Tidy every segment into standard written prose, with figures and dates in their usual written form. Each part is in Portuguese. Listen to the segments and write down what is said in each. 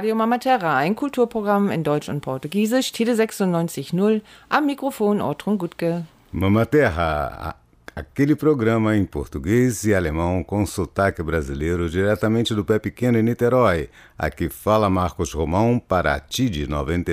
Radio Mama Terra, ein Kulturprogramm in Deutsch und Portugiesisch, Tele 96.0, am Mikrofon Ortrun Gutke. Mama Terra, aquele programa em português e alemão com sotaque brasileiro diretamente do Pé Pequeno em Niterói. Aqui fala Marcos Romão para TID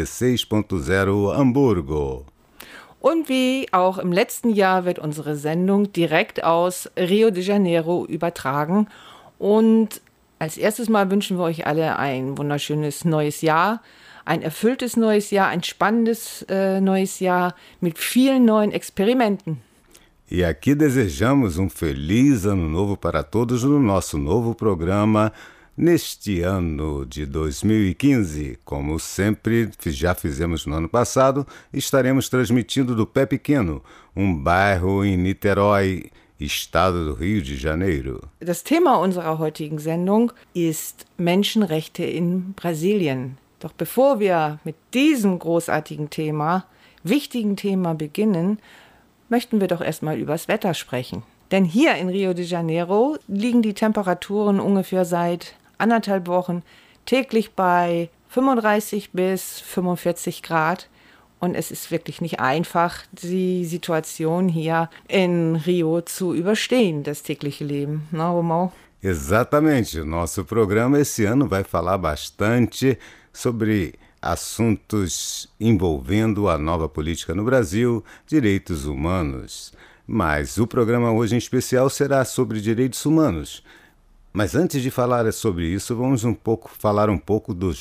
96.0 Hamburgo. Und wie auch im letzten Jahr wird unsere Sendung direkt aus Rio de Janeiro übertragen. Und als erstes Mal wünschen wir euch alle ein wunderschönes neues Jahr, ein erfülltes neues Jahr, ein spannendes neues Jahr mit vielen neuen Experimenten. E aqui desejamos feliz ano novo para todos no nosso novo programa neste ano de 2015. Como sempre, já fizemos no ano passado, estaremos transmitindo do Pé Pequeno, bairro em Niterói, Estado do Rio de Janeiro. Das Thema unserer heutigen Sendung ist Menschenrechte in Brasilien. Doch bevor wir mit diesem großartigen Thema, wichtigen Thema beginnen, möchten wir doch erstmal übers Wetter sprechen. Denn hier in Rio de Janeiro liegen die Temperaturen ungefähr seit 1,5 Wochen täglich bei 35 bis 45 Grad. Und es ist wirklich nicht einfach, die Situation hier in Rio zu überstehen, das tägliche Leben. Na, Romão? Exatamente. Nosso programa esse ano vai falar bastante sobre assuntos envolvendo a nova política no Brasil, direitos humanos. Mas o programa hoje em especial será sobre direitos humanos. Mas antes de falar sobre isso, vamos falar um pouco do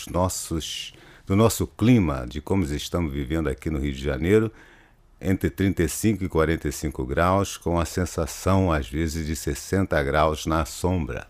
nosso clima, de como estamos vivendo aqui no Rio de Janeiro, entre 35 e 45 graus, com a sensação, às vezes, de 60 graus na sombra.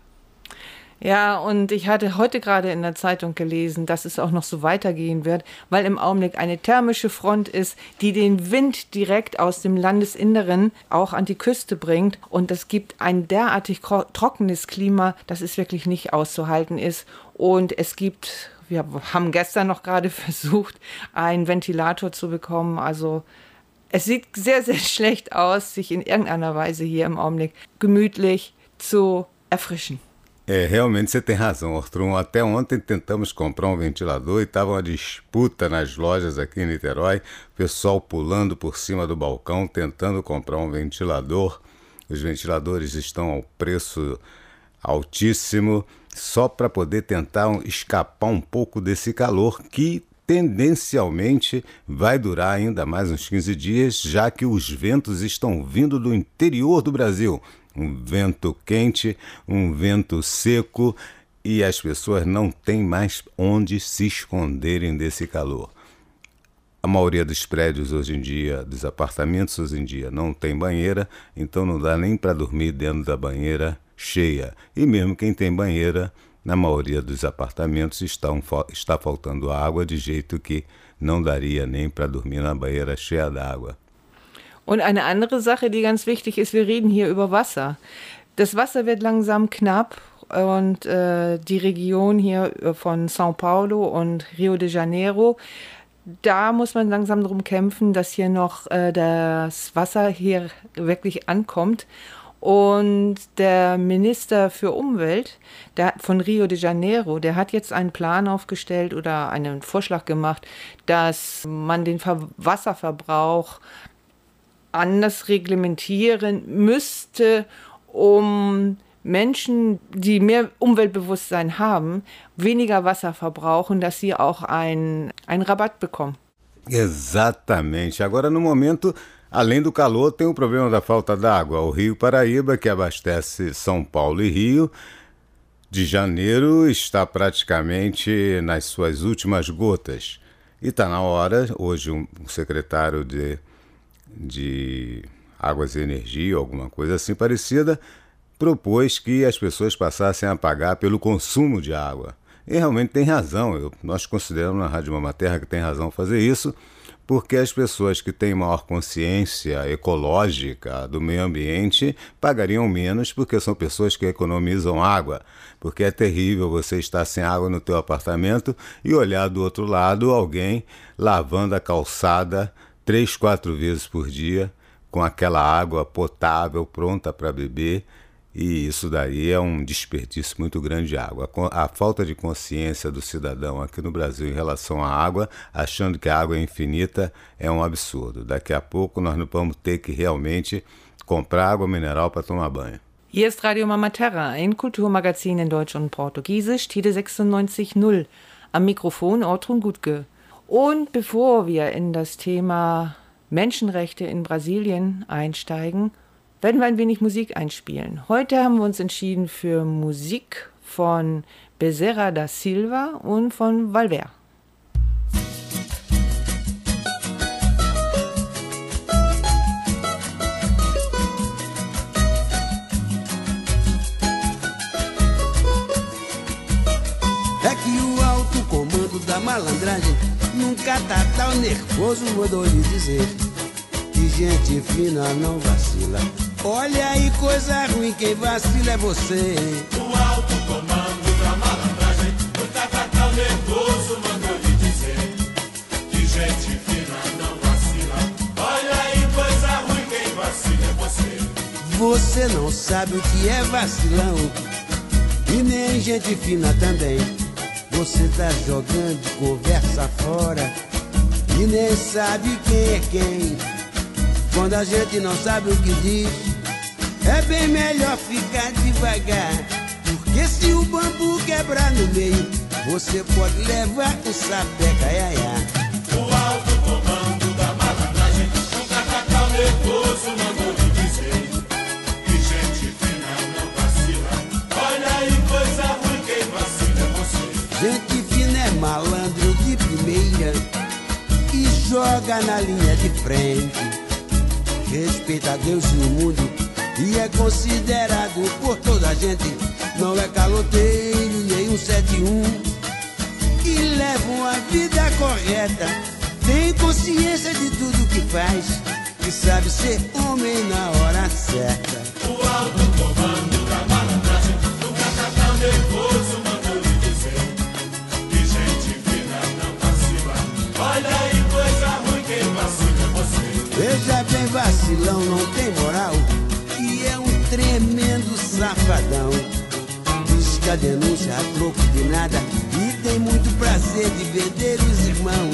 Ja, und ich hatte heute gerade in der Zeitung gelesen, dass es auch noch so weitergehen wird, weil im Augenblick eine thermische Front ist, die den Wind direkt aus dem Landesinneren auch an die Küste bringt. Und es gibt ein derartig trockenes Klima, dass es wirklich nicht auszuhalten ist. Und wir haben gestern noch gerade versucht, einen Ventilator zu bekommen. Also es sieht sehr, sehr schlecht aus, sich in irgendeiner Weise hier im Augenblick gemütlich zu erfrischen. Realmente você tem razão, Ortrun. Até ontem tentamos comprar ventilador e estava uma disputa nas lojas aqui em Niterói, o pessoal pulando por cima do balcão tentando comprar ventilador. Os ventiladores estão ao preço altíssimo, só para poder tentar escapar um pouco desse calor que tendencialmente vai durar ainda mais uns 15 dias, já que os ventos estão vindo do interior do Brasil. Vento quente, vento seco, e as pessoas não têm mais onde se esconderem desse calor. A maioria dos prédios hoje em dia, dos apartamentos hoje em dia, não tem banheira, então não dá nem para dormir dentro da banheira cheia. E mesmo quem tem banheira, na maioria dos apartamentos está faltando água, de jeito que não daria nem para dormir na banheira cheia d'água. Und eine andere Sache, die ganz wichtig ist, wir reden hier über Wasser. Das Wasser wird langsam knapp und die Region hier von São Paulo und Rio de Janeiro, da muss man langsam darum kämpfen, dass hier noch das Wasser hier wirklich ankommt. Und der Minister für Umwelt von Rio de Janeiro, der hat jetzt einen Plan aufgestellt oder einen Vorschlag gemacht, dass man den Wasserverbrauch anders reglementieren müsste, um Menschen, die mehr Umweltbewusstsein haben, weniger Wasser verbrauchen, dass sie auch einen Rabatt bekommen. Exatamente. Agora, no momento, além do calor, tem o problema da falta d'água. O Rio Paraíba, que abastece São Paulo e Rio de Janeiro, está praticamente nas suas últimas gotas. E está na hora, hoje o secretário de Águas e Energia, alguma coisa assim parecida, propôs que as pessoas passassem a pagar pelo consumo de água. E realmente tem razão, nós consideramos na Rádio Mama Terra que tem razão fazer isso, porque as pessoas que têm maior consciência ecológica do meio ambiente pagariam menos, porque são pessoas que economizam água. Porque é terrível você estar sem água no teu apartamento e olhar do outro lado alguém lavando a calçada 3-4 vezes por dia com aquela água potável pronta para beber E isso daí é um desperdício muito grande de água. A falta de consciência do cidadão aqui no Brasil em relação à água, achando que a água é infinita, é um absurdo. Daqui a pouco nós não vamos ter que realmente comprar água mineral para tomar banho. Hier ist Radio Mama Terra, ein Kulturmagazin in Deutsch und Portugiesisch, Tide 96.0. Am Mikrofon Ortrun Gutke. Und bevor wir in das Thema Menschenrechte in Brasilien einsteigen, werden wir ein wenig Musik einspielen. Heute haben wir uns entschieden für Musik von Bezerra da Silva und von Valver. É que o alto comando da malandragem nunca tá tão nervoso, mandou lhe dizer que gente fina não vacila. Olha aí, coisa ruim, quem vacila é você. O alto comando da malandragem nunca tá tão nervoso, mandou lhe dizer que gente fina não vacila. Olha aí, coisa ruim, quem vacila é você. Você não sabe o que é vacilão e nem gente fina também. Você tá jogando conversa fora e nem sabe quem é quem. Quando a gente não sabe o que diz, é bem melhor ficar devagar, porque se o bambu quebrar no meio, você pode levar um sapeca, iaiá. O alto comando da malandragem nunca tá tão nervoso, mandou lhe dizer que gente fina não vacila. Olha aí, coisa ruim, quem vacila é você. Gente fina é malandro de primeira e joga na linha de frente. Respeita a Deus e o mundo e é considerado por toda a gente. Não é caloteiro nem um 71 e leva uma vida correta. Tem consciência de tudo que faz e sabe ser homem na hora certa. O alto comando da malandragem nunca tá tão nervoso, mandou lhe dizer que gente fina não vacila. Olha aí, coisa ruim, quem vacila é você. Veja bem, vacilão não tem moral e é um tremendo safadão. Diz que a denúncia a troco de nada e tem muito prazer de vender os irmãos.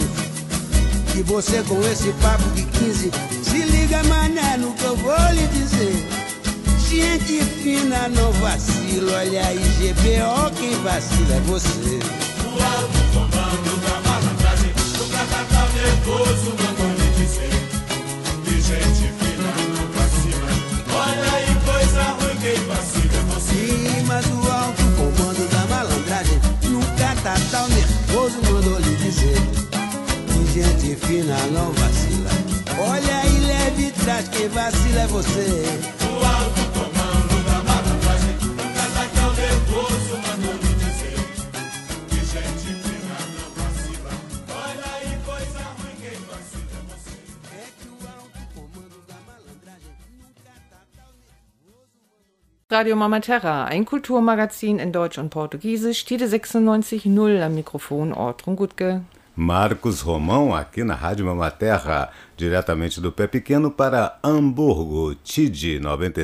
E você com esse papo de 15, se liga, mané, no que eu vou lhe dizer. Gente fina não vacila, olha aí, GBO, quem vacila é você. O alto comando da malandragem nunca tá tão nervoso, mandou lhe dizer que gente fina não vacila. Olha aí, coisa ruim, quem vacila é você. Sim, mas o alto comando da malandragem nunca tá tão nervoso, mandou lhe dizer que gente fina não vacila. Olha aí, leve e traz, quem vacila é você. O alto comando da malandragem nunca tá tão nervoso, mandou lhe dizer que gente fina não vacila. Olha aí, coisa ruim, quem vacila é você. É que o alto comando da malandragem nunca tá tão nervoso. Radio Mama Terra, ein Kulturmagazin in Deutsch und Portugiesisch, Tide 96.0 am Mikrofon Ortrun Gutke. Marcos Romão aqui na Rádio Mama Terra, diretamente do Pé Pequeno para Hamburgo, TID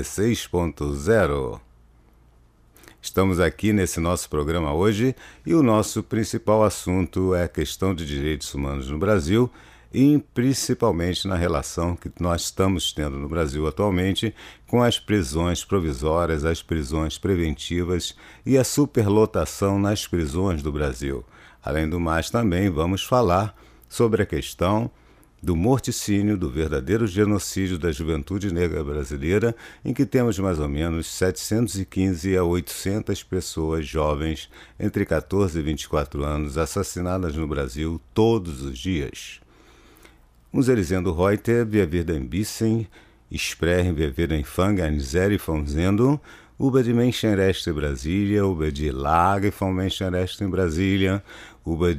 96.0. Estamos aqui nesse nosso programa hoje e o nosso principal assunto é a questão de direitos humanos no Brasil e principalmente na relação que nós estamos tendo no Brasil atualmente com as prisões provisórias, as prisões preventivas e a superlotação nas prisões do Brasil. Além do mais, também vamos falar sobre a questão do morticínio, do verdadeiro genocídio da juventude negra brasileira, em que temos mais ou menos 715 a 800 pessoas jovens entre 14 e 24 anos assassinadas no Brasil todos os dias. Unser Sendung heute, wir werden ein bisschen sprechen, wir werden fangen sehr von Sendung über die Menschenrechte in Brasília, über die Lage von Menschenrechten in Brasília, über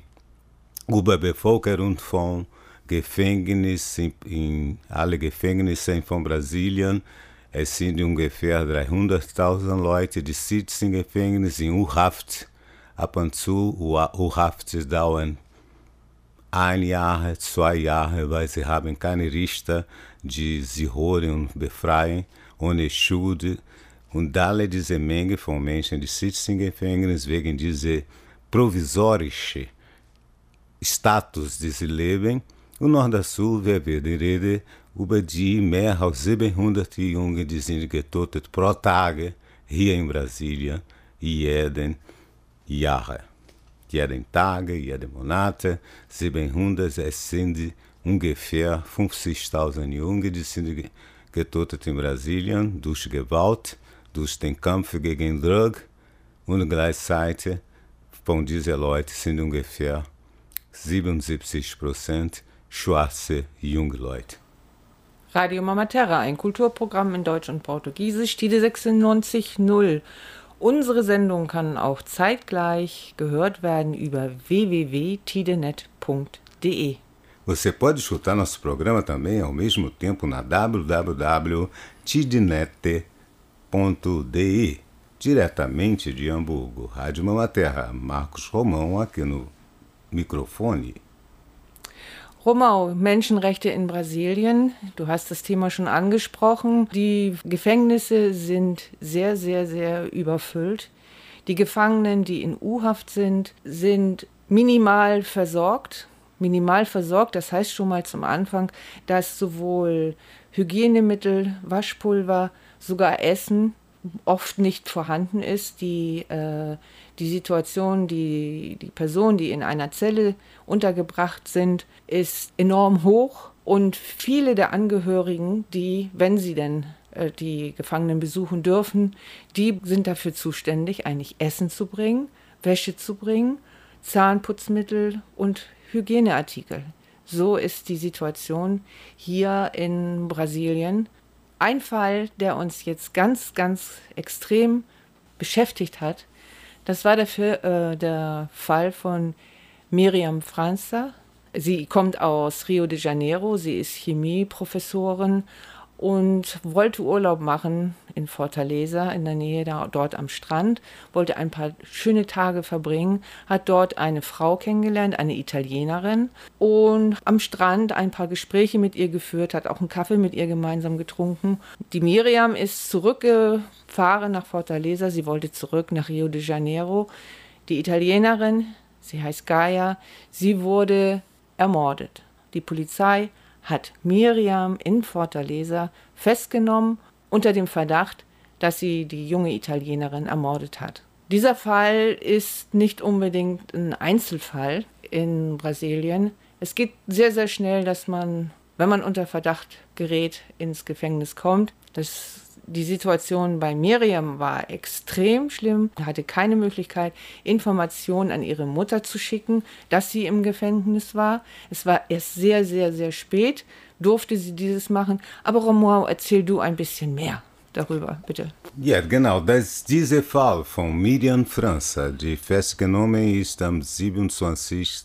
Bevölkerung von Gefängnissen in alle Gefängnisse von Brasilien. Es sind ungefähr 300.000 Leute, die sitzen in Gefängnissen in U-Haft. Ab und zu U-Haft dauern 1 Jahr, 2 Jahre, weil sie haben keine Richter, die sie holen und befreien ohne Schuld. und alle diese Menge von Menschen, die sitzen im Gefängnis wegen dieser provisorischen Status, die sie leben. Und noch dazu, wir werden reden über die mehr als 700 Jungen, die sind getötet pro Tag hier in Brasilien, jeden Jahr. Jeden Tag, jeden Monat, 700, es sind ungefähr 50.000 Jungen, die sind getötet in Brasilien durch Gewalt, durch den Kampf gegen Drogen und gleichzeitig von diesen Leuten sind ungefähr 77% schwarze junge Leute. Radio Mama Terra, ein Kulturprogramm in Deutsch und Portugiesisch, Tide 96.0. Unsere Sendung kann auch zeitgleich gehört werden über www.tidenet.de. Você pode escutar nosso programa também ao mesmo tempo na www.tidenet.de, diretamente de Hamburgo. Rádio Mama Terra, Marcos Romão aqui no microfone. Romão, Menschenrechte in Brasilien. Du hast das Thema schon angesprochen. Die Gefängnisse sind sehr, sehr, sehr überfüllt. Die Gefangenen, die in U-Haft sind minimal versorgt. Minimal versorgt, das heißt schon mal zum Anfang, dass sowohl Hygienemittel, Waschpulver, sogar Essen oft nicht vorhanden ist. Die Situation, die Personen, die in einer Zelle untergebracht sind, ist enorm hoch. Und viele der Angehörigen, die, wenn sie denn die Gefangenen besuchen dürfen, die sind dafür zuständig, eigentlich Essen zu bringen, Wäsche zu bringen, Zahnputzmittel und Hygieneartikel. So ist die Situation hier in Brasilien. Ein Fall, der uns jetzt ganz, ganz extrem beschäftigt hat, das war der Fall von Miriam França. Sie kommt aus Rio de Janeiro, sie ist Chemieprofessorin und wollte Urlaub machen in Fortaleza, in der Nähe dort am Strand, wollte ein paar schöne Tage verbringen, hat dort eine Frau kennengelernt, eine Italienerin, und am Strand ein paar Gespräche mit ihr geführt, hat auch einen Kaffee mit ihr gemeinsam getrunken. Die Miriam ist zurückgefahren nach Fortaleza, sie wollte zurück nach Rio de Janeiro. Die Italienerin, sie heißt Gaia, sie wurde ermordet. Die Polizei hat Miriam in Fortaleza festgenommen unter dem Verdacht, dass sie die junge Italienerin ermordet hat. Dieser Fall ist nicht unbedingt ein Einzelfall in Brasilien. Es geht sehr, sehr schnell, dass man, wenn man unter Verdacht gerät, ins Gefängnis kommt. Die Situation bei Miriam war extrem schlimm. Sie hatte keine Möglichkeit, Informationen an ihre Mutter zu schicken, dass sie im Gefängnis war. Es war erst sehr, sehr, sehr spät, durfte sie dieses machen. Aber Romão, erzähl du ein bisschen mehr darüber, bitte. Ja, genau. Dieser Fall von Miriam França, die festgenommen ist am 27.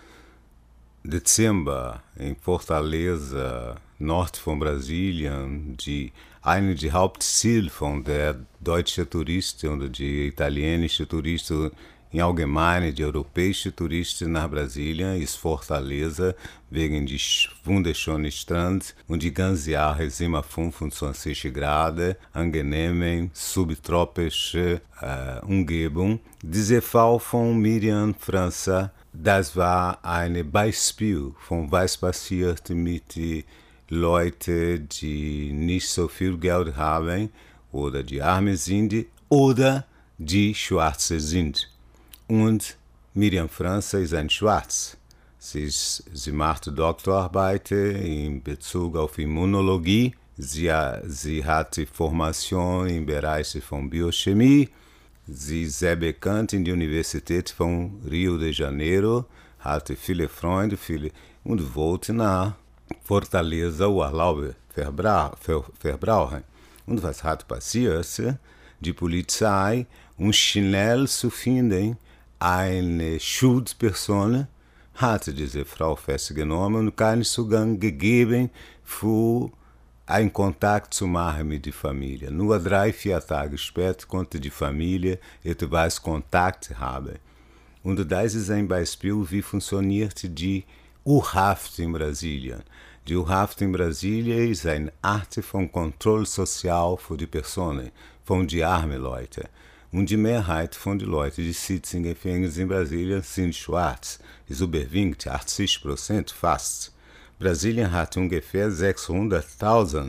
Dezember in Fortaleza, Nord von Brasilien, eine der Hauptziele von der deutschen Touristen und die italienischen Touristen, im Allgemeinen die europäischen Touristen nach Brasilien, ist Fortaleza, wegen des wunderschönen Strands und die ganze Jahre immer 25 Grad, angenehme, subtropische Umgebung. Dieser Fall von Miriam França, das war ein Beispiel von was passiert mit Leute, die nicht so viel Geld haben oder die arme sind oder die schwarze sind. Und Miriam França ist ein Schwarz. Sie macht Doktorarbeit in Bezug auf Immunologie. Sie hat Formation im Bereich von Biochemie. Sie ist sehr bekannt in der Universität von Rio de Janeiro, hatte viele Freunde und wollte nach Fortaleza Urlaub verbrauchen. Und was hat passiert? Die Polizei schnell zu finden, eine Schutzperson hatte diese Frau festgenommen und keinen Zugang gegeben für einen Kontakt zu machen mit der Familie. Nur 3-4 Tage später konnte die Familie etwas Kontakt haben. Und das ist ein Beispiel, wie funktioniert die U-Haft in Brasilien. Die Haft in Brasília ist eine Art von Kontrolle social für die Personen, von die armen Leute. Und die Mehrheit von den Leuten, die sitzen in Gefängnissen in Brasília, sind schwarz, ist überwiegend 80% fast. Brasília hat ungefähr 600.000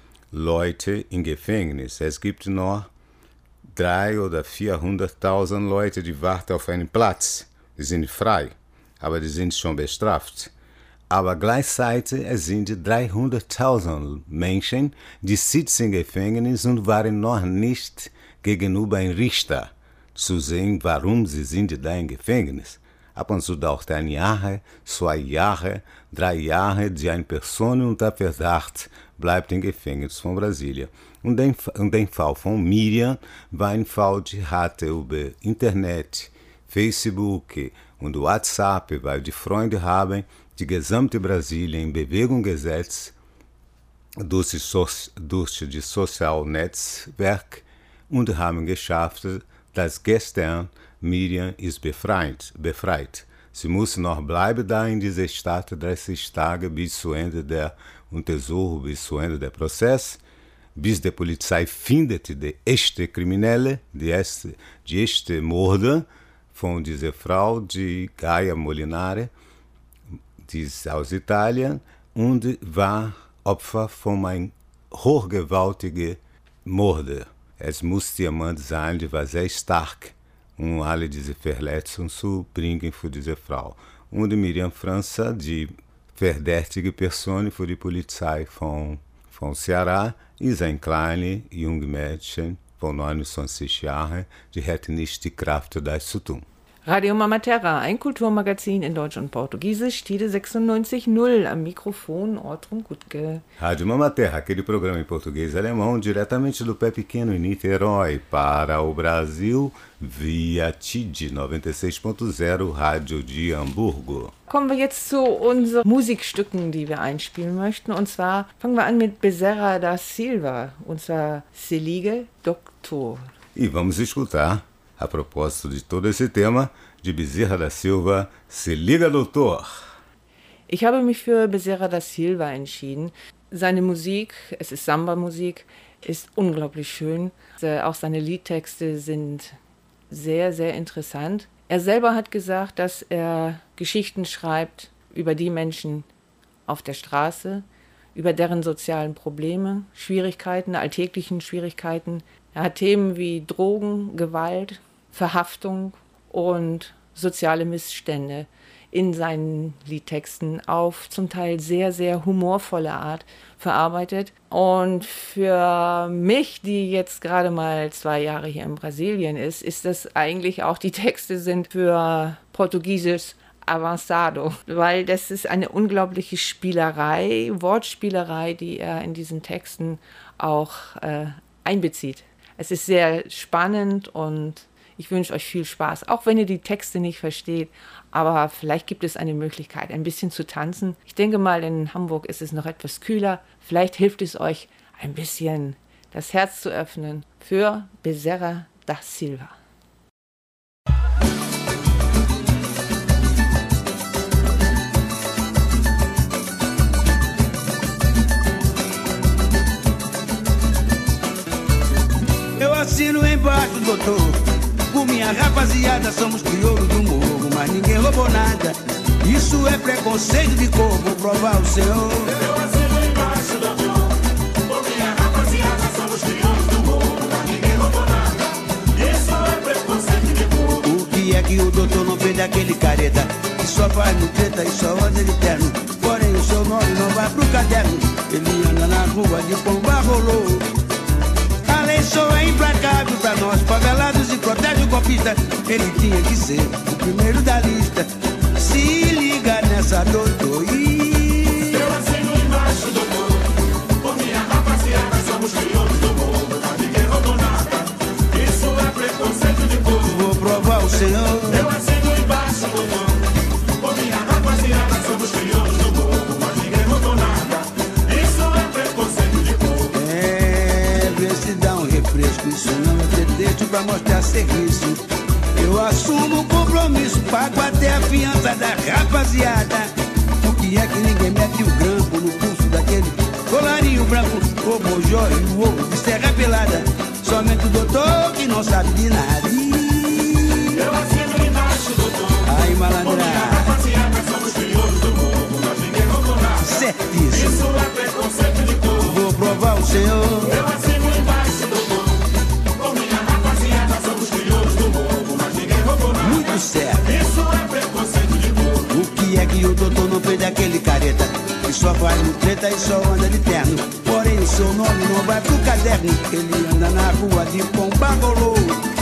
Leute in Gefängnis. Es gibt noch 300.000 oder 400.000 Leute, die warten auf einen Platz. Die sind frei, aber die sind schon bestraft. Aber gleichzeitig sind 300.000 Menschen, die sitzen im Gefängnis und waren noch nicht gegenüber einem Richter zu sehen, warum sie sind da im Gefängnis. Ab und zu dauert 1 Jahr, 2 Jahre, 3 Jahre, die eine Person unter Verdacht bleibt im Gefängnis von Brasília. Und der Fall von Miriam war ein Fall, die hatte über Internet, Facebook und WhatsApp, weil die Freunde haben die gesamte Brasília in Bewegung gesetzt durch die Sozialnetzwerk und haben geschafft, dass gestern Miriam ist befreit. Sie muss noch bleiben da in dieser Stadt 30 Tage bis zu Ende der Untersuchung, bis zu Ende der Prozess, bis die Polizei findet die echte Kriminelle, die echte Mörder von dieser Frau, die Gaia Molinari, die ist aus Italien und war Opfer von einem hochgewaltigen Mörder. Es muss jemand sein, der war sehr stark, alle diese Verletzungen zu bringen für diese Frau. Und Miriam França, die verdächtige Person für die Polizei von Ceará, ist ein kleines, junges Mädchen von 29 Jahren, die hat nicht die Kraft, das zu tun. Radio Mama Terra, ein Kulturmagazin in Deutsch und Portugiesisch, Tide 96.0, am Mikrofon Ortrum Gutke. Rádio Mama Terra, aquele programa em português e alemão, diretamente do Pé Pequeno em Niterói, para o Brasil, via TID 96.0, Rádio de Hamburgo. Kommen wir jetzt zu unseren Musikstücken, die wir einspielen möchten. Und zwar fangen wir an mit Bezerra da Silva, und zwar Se Liga Doutor. E vamos escutar, a propósito de todo esse tema, de Bezerra da Silva, Se Liga Doutor. Ich habe mich für Bezerra da Silva entschieden. Seine Musik, es ist Samba-Musik, ist unglaublich schön. Auch seine Liedtexte sind sehr, sehr interessant. Er selber hat gesagt, dass er Geschichten schreibt über die Menschen auf der Straße, über deren sozialen Probleme, Schwierigkeiten, alltäglichen Schwierigkeiten. Er hat Themen wie Drogen, Gewalt, Verhaftung und soziale Missstände in seinen Liedtexten auf zum Teil sehr, sehr humorvolle Art verarbeitet. Und für mich, die jetzt gerade mal 2 Jahre hier in Brasilien ist das eigentlich auch, die Texte sind für Portugiesisch avanzado, weil das ist eine unglaubliche Spielerei, Wortspielerei, die er in diesen Texten auch einbezieht. Es ist sehr spannend und ich wünsche euch viel Spaß, auch wenn ihr die Texte nicht versteht. Aber vielleicht gibt es eine Möglichkeit, ein bisschen zu tanzen. Ich denke mal, in Hamburg ist es noch etwas kühler. Vielleicht hilft es euch, ein bisschen das Herz zu öffnen für Bezerra da Silva. Eu assino embaixo, doutor. Com minha rapaziada somos crioulos do morro, mas ninguém roubou nada. Isso é preconceito de cor, vou provar o senhor. Eu assino embaixo, doutor. Com minha rapaziada somos crioulos do morro, mas ninguém roubou nada. Isso é preconceito de cor. O que é que o doutor não fez daquele careta que só faz no treta e só anda de terno? Porém o seu nome não vai pro caderno. Ele anda na rua de pomba rolou. A lei só é implacável pra nós favelados e protege o golpista. Ele tinha que ser o primeiro da lista. Se liga nessa, doutor. Eu assino embaixo, doutor. Com minha rapaziada somos crioulos do morro, mas ninguém roubou nada. Isso é preconceito de cor. Vou provar o senhor. Eu assino embaixo, doutor. Com minha rapaziada somos crioulos do morro, mas ninguém roubou nada. Isso é preconceito de cor. Vê se dá um refresco. Isso não é pretexto pra mostrar serviço. Eu assumo o compromisso, pago até a fiança da rapaziada. Por que é que ninguém mete o grampo no cu branco, o bojó e o ouro de serra pelada. Somente o doutor que não sabe de nada. Eu assino embaixo, doutor. Ai, malandra. Rapaziada, somos crioulos do morro, mas ninguém roubou nada. Certíssimo. Isso é preconceito de cor. Vou provar o senhor. Eu assino embaixo, doutor. Com minha rapaziada, somos crioulos do morro, mas ninguém roubou nada. Muito certo. Isso é preconceito de cor. O que é que o doutor não fez daquele careta que só faz no treta e só anda de terno? Porém o seu nome não vai pro caderno. Ele anda na rua de Pombagolô.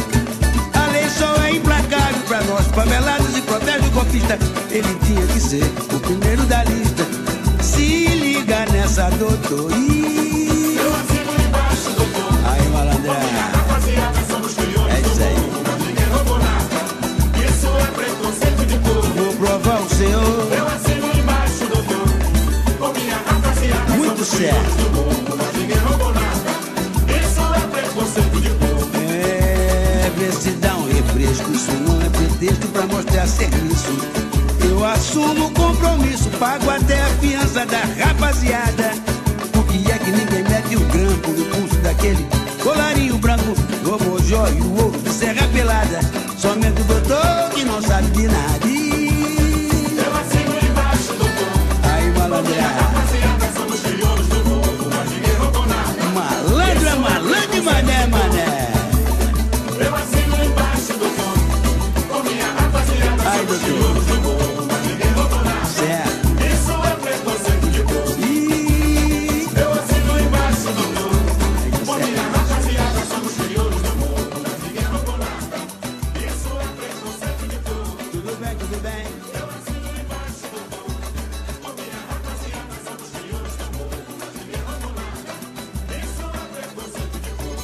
A lei só é implacável pra nós favelados e protege o golpista. Ele tinha que ser o primeiro da lista. Se liga nessa, doutor. Eu assino embaixo, doutor. Aí, malandra. Rapaziada, somos crioulos É isso aí. do morro, mas ninguém roubou nada. Isso é preconceito de cor. Vou provar o senhor. Eu assino embaixo, doutor. Com minha rapaziada, Muito somos certo. crioulos do morro, mas ninguém roubou nada. Isso é preconceito de cor. É, vê se dá um refresco. Isso não é pretexto pra mostrar serviço. Eu assumo o compromisso, pago até a fiança da rapaziada. O que é que ninguém mete o grampo no pulso daquele colarinho branco, o bojó e o ouro de serra pelada? Somente o doutor que não sabe de nada. Eu assino embaixo, doutor. Aí, malandra. Rapaziada, somos crioulos do morro, mas ninguém roubou nada. Malandra, malandra, mané, mané. Eu assino embaixo, doutor. Com minha rapaziada, Ai, somos doutor. crioulos do morro, mas ninguém roubou nada. Certo. Isso é preconceito de cor. Ih, Eu assino embaixo, doutor. aí tá Com certo. minha rapaziada, somos crioulos do morro, mas ninguém roubou nada. Isso é preconceito de cor. Tudo bem, tudo bem. Eu assino embaixo, doutor. Com minha rapaziada, somos crioulos do morro, mas ninguém roubou nada. Isso é preconceito de cor.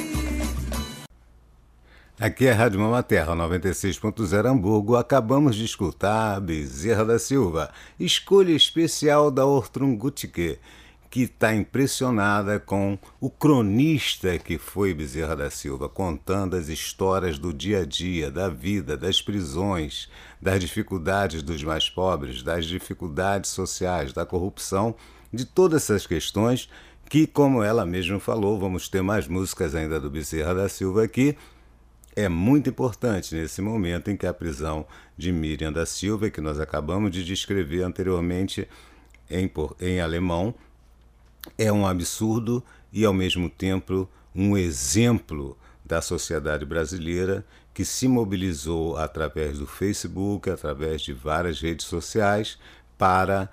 Aqui é a Rádio Mama Terra, 96.0 Hamburgo. Acabamos de escutar Bezerra da Silva, escolha especial da Ortrun Gutike, que está impressionada com o cronista que foi Bezerra da Silva, contando as histórias do dia a dia, da vida, das prisões, das dificuldades dos mais pobres, das dificuldades sociais, da corrupção, de todas essas questões que, como ela mesma falou, vamos ter mais músicas ainda do Bezerra da Silva aqui. É muito importante nesse momento em que a prisão de Miriam da Silva, que nós acabamos de descrever anteriormente em alemão, é um absurdo e, ao mesmo tempo, um exemplo da sociedade brasileira que se mobilizou através do Facebook, através de várias redes sociais, para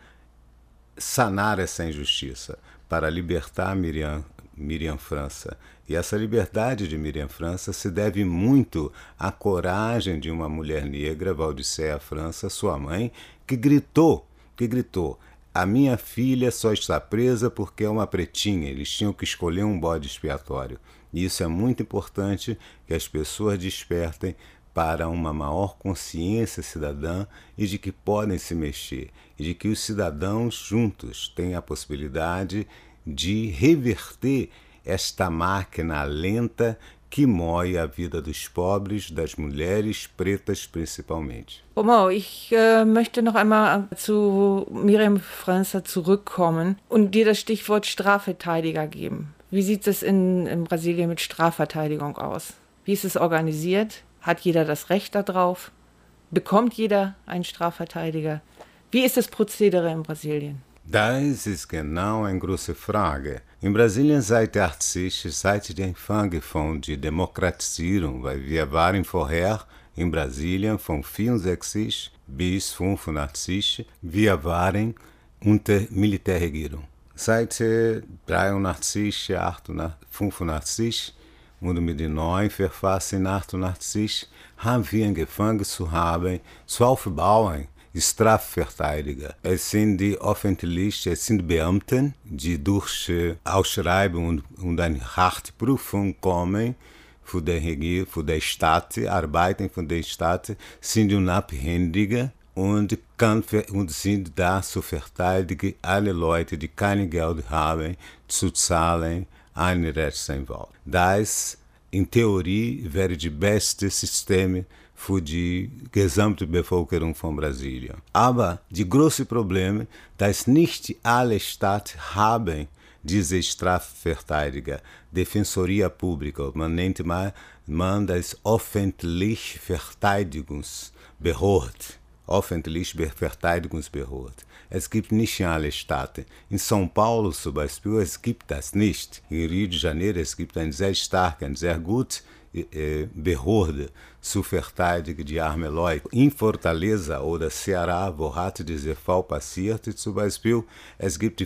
sanar essa injustiça, para libertar Miriam França. E essa liberdade de Miriam França se deve muito à coragem de uma mulher negra, Valdicéia França, sua mãe, que gritou, a minha filha só está presa porque é uma pretinha, eles tinham que escolher um bode expiatório. E isso é muito importante, que as pessoas despertem para uma maior consciência cidadã e de que podem se mexer, e de que os cidadãos juntos têm a possibilidade de reverter esta máquina lenta que moe a vida dos pobres, das mulheres pretas principalmente. Omar, ich möchte noch einmal zu Miriam França zurückkommen und dir das Stichwort Strafverteidiger geben. Wie sieht es in Brasilien mit Strafverteidigung aus? Wie ist es organisiert? Hat jeder das Recht darauf? Bekommt jeder einen Strafverteidiger? Wie ist das Prozedere in Brasilien? Das ist genau eine große Frage. In Brasilien seit der Anfang die Demokratisierung, weil wir waren vorher in Brasilien von 64 bis 85, wir waren unter Militärregierung. Seit 83, 85 und mit den neuen Verfassung 88 haben wir angefangen zu aufbauen Strafverteidiger. Es sind die öffentlich, es sind Beamten, die durch Ausschreibung und eine harte Prüfung kommen für den Staat, arbeiten für den Staat, sind unabhängige und sind da zu verteidigen alle Leute, die kein Geld haben, zu zahlen einen Rechtsanwalt. Das in Theorie wäre das beste System für die gesamte Bevölkerung von Brasilien. Aber die große Problem, dass nicht alle Staaten haben diese Strafverteidiger, Defensoria Pública, man nennt man das öffentliche Verteidigungsbehörde. Öffentliche Verteidigungsbehörde. Es gibt nicht in allen Staaten. In São Paulo zum Beispiel, es gibt das nicht. In Rio de Janeiro, es gibt eine sehr starke, eine sehr gute Behörde zu verteidigen die armen Leute. In Fortaleza oder Ceará, wo hat dieser Fall passiert, zum Beispiel, es gibt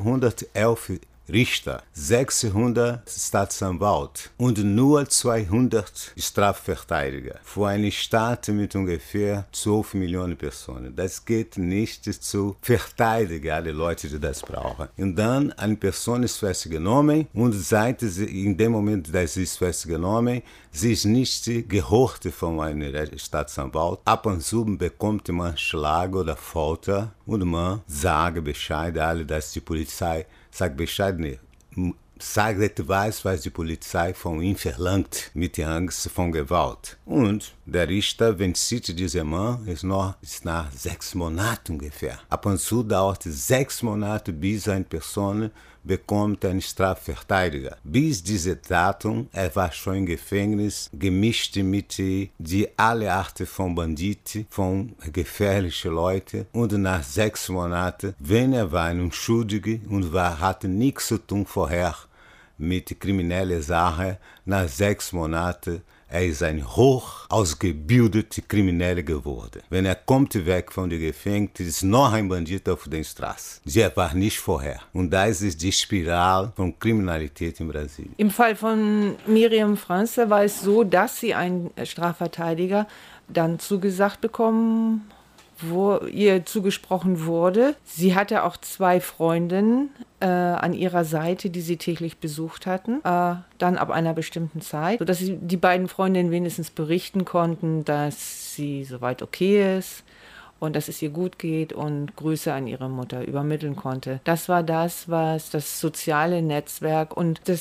511 Richter, 600 Staatsanwälte und nur 200 Strafverteidiger für einen Staat mit ungefähr 12 Millionen Personen. Das geht nicht zu verteidigen, alle Leute, die das brauchen. Und dann eine Person ist festgenommen und seit in dem Moment, dass sie ist festgenommen, sie ist nicht gehört von einem Staatsanwalt. Ab und zu bekommt man Schlag oder Folter und man sagt Bescheid, alle, dass die Polizei sagt Bescheid nicht. Sagt etwas, was die Polizei von ihm verlangt, mit Angst von Gewalt. Und der Richter, wenn sieht dieser Mann, ist nach 6 Monaten ungefähr. Ab und zu dauert 6 Monate, bis eine Person bekommt einen Strafverteidiger. Bis dieses Datum, war schon im Gefängnis, gemischt mit die alle Arten von Banditen, von gefährlichen Leuten. Und nach 6 Monaten, wenn war ein Unschuldiger und hatte nichts zu tun vorher mit kriminellen Sachen, nach 6 Monaten, ist ein hoch ausgebildeter Krimineller geworden. Wenn kommt weg von dem Gefängnis, ist noch ein Bandit auf der Straße. Der war nicht vorher. Und das ist die Spirale von Kriminalität in Brasilien. Im Fall von Miriam França war es so, dass sie einen Strafverteidiger dann zugesagt bekommen, wo ihr zugesprochen wurde. Sie hatte auch 2 Freundinnen an ihrer Seite, die sie täglich besucht hatten, dann ab einer bestimmten Zeit, sodass die beiden Freundinnen wenigstens berichten konnten, dass sie soweit okay ist und dass es ihr gut geht und Grüße an ihre Mutter übermitteln konnte. Das war das, was das soziale Netzwerk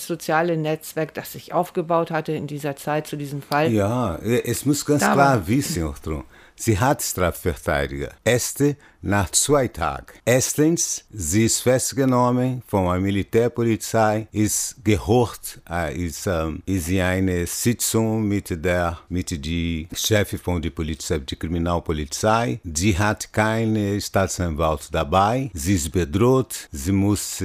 das sich aufgebaut hatte in dieser Zeit zu diesem Fall. Ja, es muss ganz klar wissen, Arthur. Sie hat Strafverteidiger. Erste nach 2 Tagen. Erstens, sie ist festgenommen von der Militärpolizei, ist gehört, ist in eine Sitzung mit der Chefin von der Polizei, der Kriminalpolizei. Sie hat keinen Staatsanwalt dabei. Sie ist bedroht. Sie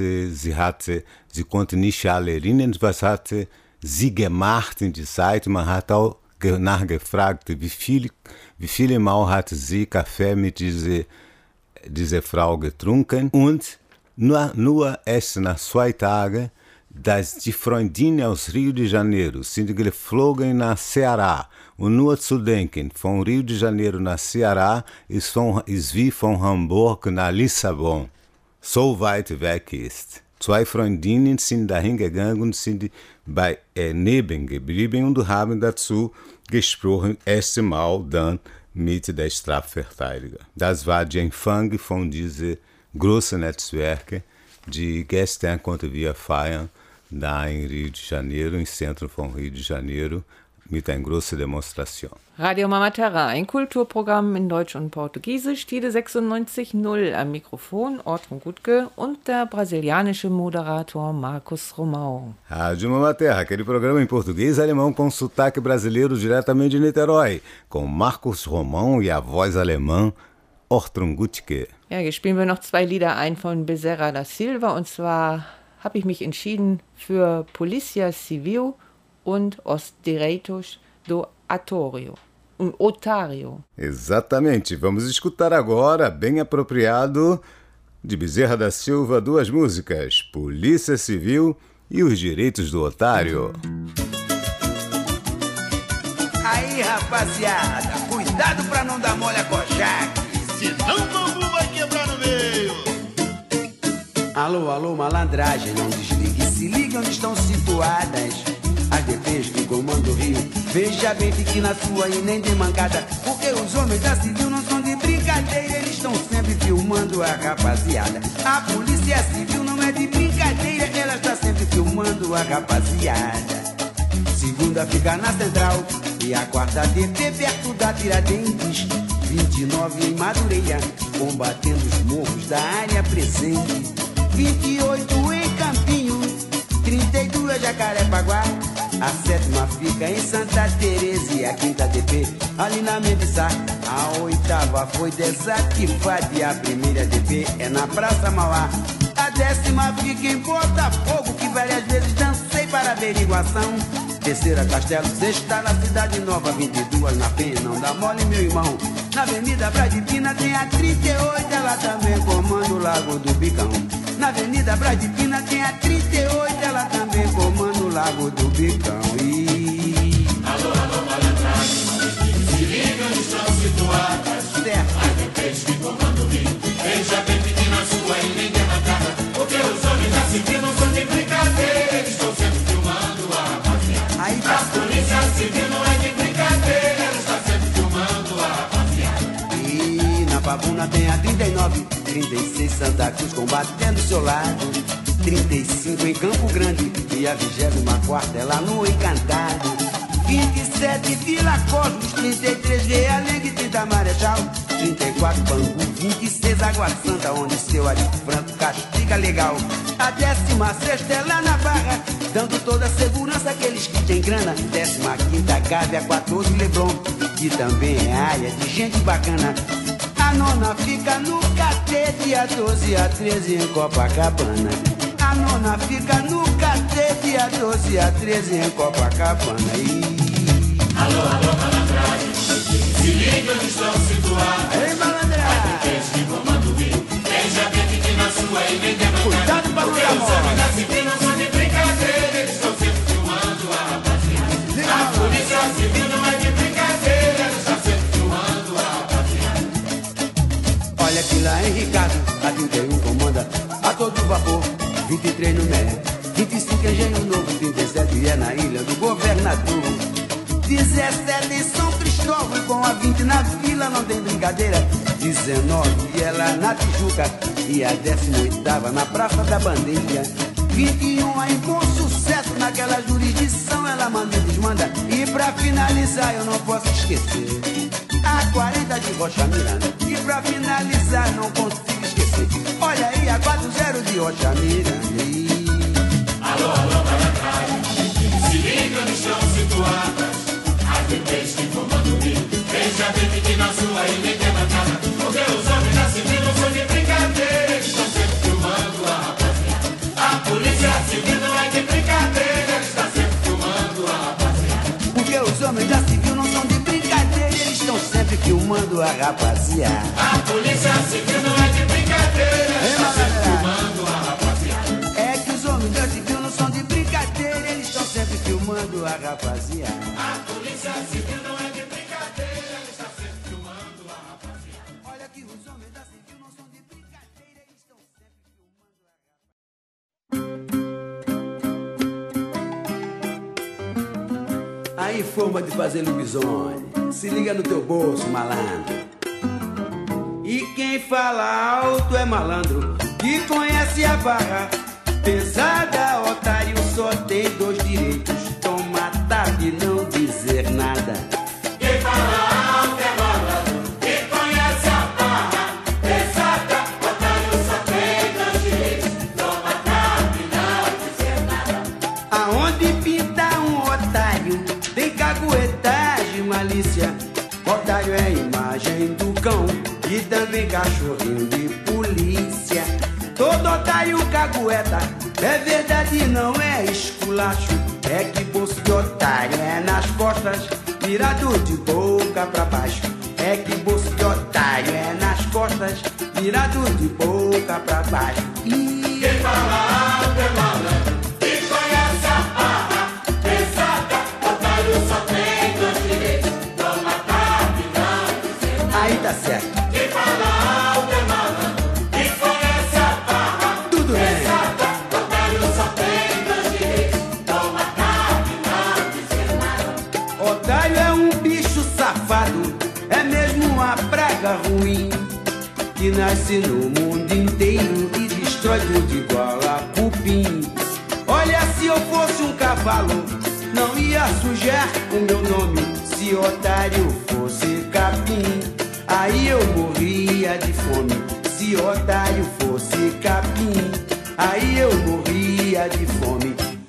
konnte nicht alle erinnern, was hatte sie gemacht in der Zeit. Man hat auch nachgefragt, wie viele Mal hat sie Kaffee mit dieser Frau getrunken. Und nur erst nach 2 Tagen, dass die Freundinnen aus Rio de Janeiro sind geflogen nach Ceará. Und nur zu denken, von Rio de Janeiro nach Ceará ist wie von Hamburg nach Lissabon. So weit weg ist. 2 Freundinnen sind dahin gegangen und sind neben geblieben und haben dazu gesprochen, erst Mal dann mit der Strafverteidiger. Das war der Empfang von diesem großen Netzwerk, die gestern konnten wir feiern, da in Rio de Janeiro, im Zentrum von Rio de Janeiro, mit einer großen Demonstration. Radio Mama Terra, ein Kulturprogramm in Deutsch und Portugiesisch, Tide 96.0 am Mikrofon, Ortron Gutke und der brasilianische Moderator Marcos Romão. Rádio Mama Terra, aquele programa em português e alemão com sotaque brasileiro diretamente de Niterói, com Marcos Romão e a voz alemã Ortron Gutke. Ja, hier spielen wir noch 2 Lieder ein von Bezerra da Silva, und zwar habe ich mich entschieden für Polícia Civil und Os Direitos do Otário. Exatamente. Vamos escutar agora, bem apropriado, de Bezerra da Silva, 2 músicas, Polícia Civil e Os Direitos do Otário. Aí, rapaziada, cuidado pra não dar mole a coxaque, Senão o bambu vai quebrar no meio. Alô, alô, malandragem, não desligue, se ligue onde estão situadas as DPs do Comando Rio. Veja bem, fique na sua e nem de mancada, porque os homens da civil não são de brincadeira, eles estão sempre filmando a rapaziada. A Polícia Civil não é de brincadeira, ela está sempre filmando a rapaziada. Segunda fica na Central e a 4ª DP perto da Tiradentes, 29 em Madureira, combatendo os morros da área presente, 28 em Campinho 32 Jacarepaguá. A 7ª fica em Santa Teresa e a 5ª DP ali na Mendissá. A 8ª foi desativada e a 1ª DP é na Praça Mauá. A 10ª fica em Botafogo, que várias vezes dancei para averiguação. 3ª Castelo, 6ª na Cidade Nova, 22 na Penha, não dá mole meu irmão. Na Avenida Bradipina tem a 38, ela também comanda o Lago do Bicão. Na Avenida Bradipina tem a 38, ela também comanda o Lago do Bicão. Alô, alô, malandragem, se liga onde estão situadas. Certo. As DPs que comandam o Rio, veja bem pequena sua e ninguém na casa. Porque os homens da civil não são de brincadeira, eles estão sempre filmando a rapaziada. Aí tá. A polícia civil não é de brincadeira, ela está sempre filmando a rapaziada. E na Pavuna tem a 39, 36 Santa Cruz combatendo seu lado, 35 em Campo Grande e a 24ª é lá no Encantado, 27 Vila Cosmos, 33 Realengue, 30 Marechal, 34 Bangu, 26 Água Santa, onde seu Ari Franco castiga legal. A 16ª é lá na Barra, dando toda a segurança àqueles que tem grana. 15ª Gávea, 14 Leblon, que também é área de gente bacana. A 9ª fica no Catete, a 12 a 13 em Copacabana. A 9ª fica no Catete, a 12 a 13 em Copacabana. Alô, alô, malandragem, se liga onde estão situadas. Ei, malandragem, As DPs que comandam o Rio, veja bem pequena sua e ninguém na casa. cuidado pra não Porque dar os homens mole. da civil não são de brincadeira, eles estão sempre filmando a rapaziada. A polícia civil não é de brincadeira, ela está sempre filmando a rapaziada. Olha que lá em Ricardo, a 31 comanda a todo vapor, 23 no Mé, 25 Engenho Novo, 37 é na Ilha do Governador, 17 em São Cristóvão, com a 20 na Vila, não tem brincadeira, 19 é lá na Tijuca e a 18ª na Praça da Bandeira, 21 em Bom Sucesso, naquela jurisdição ela manda e desmanda. E pra finalizar eu não posso esquecer a 40 de Rocha Miranda. E pra finalizar não consigo esquecer, olha aí a 40 de Rocha Miranda. Alô, alô, malandragem, se liga onde estão situadas. As DPs que comandam o Rio, veja bem pequena sua e ninguém na casa. Porque os homens da civil não são de brincadeira, eles estão sempre filmando a rapaziada. A polícia civil não é de brincadeira, eles estão sempre filmando a rapaziada. Porque os homens da civil não são de brincadeira, eles estão sempre filmando a rapaziada. A polícia civil não é de brincadeira, eles estão sempre filmando a rapaziada. É que os homens da civil não são de brincadeira, eles estão sempre filmando a rapaziada. A polícia civil não é de brincadeira, eles estão sempre filmando a rapaziada. Olha que os homens da civil não são de brincadeira, eles estão sempre filmando a rapaziada. Aí forma de fazer lobisomem, se liga no teu bolso, malandro. E quem fala alto é malandro, que conhece a barra pesada. Otário só tem 2 direitos: tomar tapa e não dizer nada. Quem fala alto é malandro, quem conhece a barra pesada. Otário só tem 2 direitos: toma tapa e não dizer nada. Aonde pinta um otário, tem caguetagem, malícia. Otário é a imagem do cão e também cachorrinho de polícia. Todo otário cagueta, é verdade, não é esculacho. É que bolso de otário é nas costas, virado de boca pra baixo. É que bolso de otário é nas costas, virado de boca pra baixo. Quem fala alto é malandro, quem conhece a barra pesada. Otário só tem 2 direitos: toma tapa e não dizer nada. Aí tá certo, Quem fala alto é malandro, quem conhece a barra tudo bem. pesada. Otário só tem 2 direitos: toma tapa e não dizer nada. Otário é um bicho safado, é mesmo uma praga ruim, que nasce no mundo inteiro e destrói tudo igual a cupim. Olha, se eu fosse um cavalo, não ia sujar o meu nome. Se otário fosse capim, aí eu morria de fome. Se otário fosse capim, aí eu morria de fome.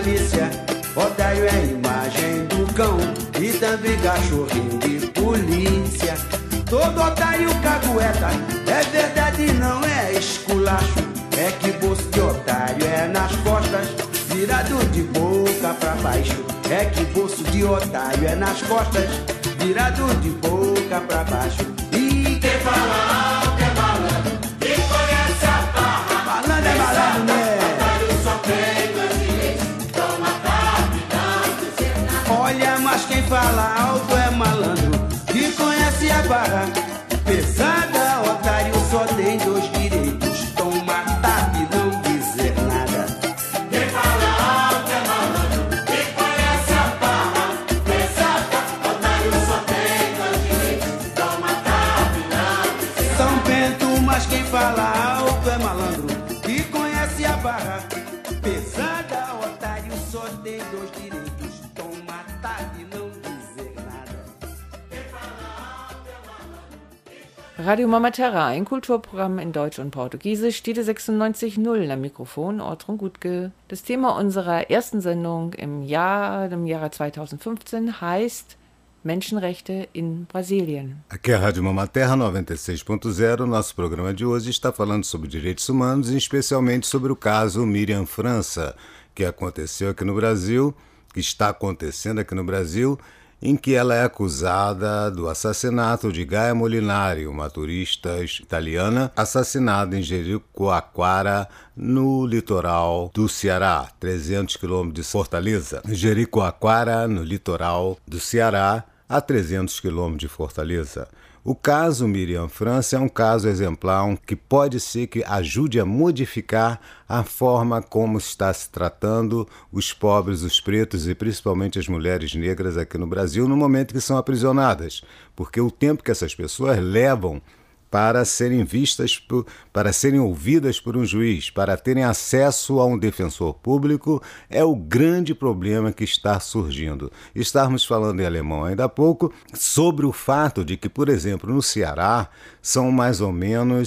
malícia. Otário é a imagem do cão e também cachorrinho de polícia. Todo otário cagueta, é verdade, não é esculacho. É que bolso de otário é nas costas, virado de boca pra baixo. É que bolso de otário é nas costas, virado de boca pra baixo. E quem fala alto é malandro, quem conhece a barra. Malandro é malandro, né? Otário só tem dois direitos, toma tapa, não dizer nada. Olha, mas quem fala alto é malandro, que conhece a barra pesada. Otário só tem dois direitos, toma tapa e não dizer nada. Quem fala alto é malandro, quem conhece a barra pesada. Otário só tem dois direitos, toma tapa e não dizer nada. São Bento, mas quem fala alto é malandro, que conhece a barra pesada. Otário só tem dois direitos, toma tapa e não dizer nada. Radio Mama Terra, ein Kulturprogramm in Deutsch und Portugiesisch, Stile 96.0 am Mikrofon, Ortrun Gutke. Das Thema unserer ersten Sendung im Jahre 2015 heißt Menschenrechte in Brasilien. Aqui é a Rádio Mama Terra 96.0. Nosso programa de hoje está falando sobre direitos humanos e especialmente sobre o caso Miriam França, que aconteceu aqui no Brasil, que está acontecendo aqui no Brasil, em que ela é acusada do assassinato de Gaia Molinari, uma turista italiana, assassinada em Jericoacoara, no litoral do Ceará, 300 quilômetros de Fortaleza. Jericoacoara, no litoral do Ceará, a 300 quilômetros de Fortaleza. O caso Miriam França é um caso exemplar que pode ser que ajude a modificar a forma como está se tratando os pobres, os pretos e principalmente as mulheres negras aqui no Brasil no momento que são aprisionadas, porque o tempo que essas pessoas levam para serem vistas, para serem ouvidas por um juiz, para terem acesso a um defensor público, é o grande problema que está surgindo. Estávamos falando em alemão ainda há pouco sobre o fato de que, por exemplo, no Ceará, são mais ou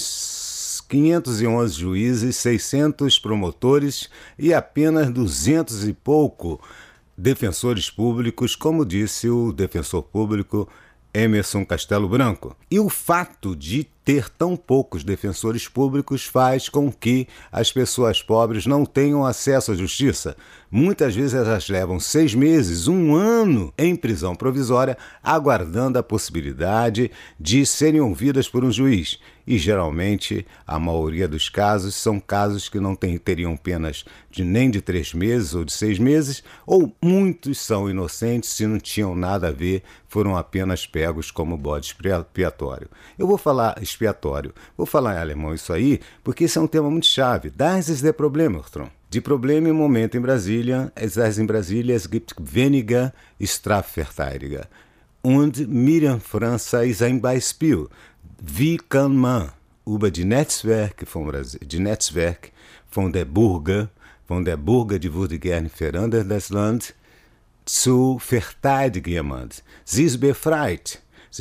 menos 511 juízes, 600 promotores e apenas 200 e pouco defensores públicos, como disse o defensor público Emerson Castelo Branco. E o fato de ter tão poucos defensores públicos faz com que as pessoas pobres não tenham acesso à justiça. Muitas vezes elas levam 6 meses, 1 ano em prisão provisória, aguardando a possibilidade de serem ouvidas por um juiz. E geralmente, a maioria dos casos são casos que não teriam penas nem de 3 meses ou de 6 meses, ou muitos são inocentes se não tinham nada a ver, foram apenas pegos como bode expiatório. Eu vou falar expiatório, vou falar em alemão isso aí, porque esse é um tema muito chave. Das ist der Problem, Ortrun. Die Probleme im Moment in Brasilien, es gibt weniger Strafverteidiger. Und Miriam França ist ein Beispiel. Wie kann man über die Netzwerke von der Bürger, die würde gerne verändern das Land, zu verteidigen jemand. Sie ist befreit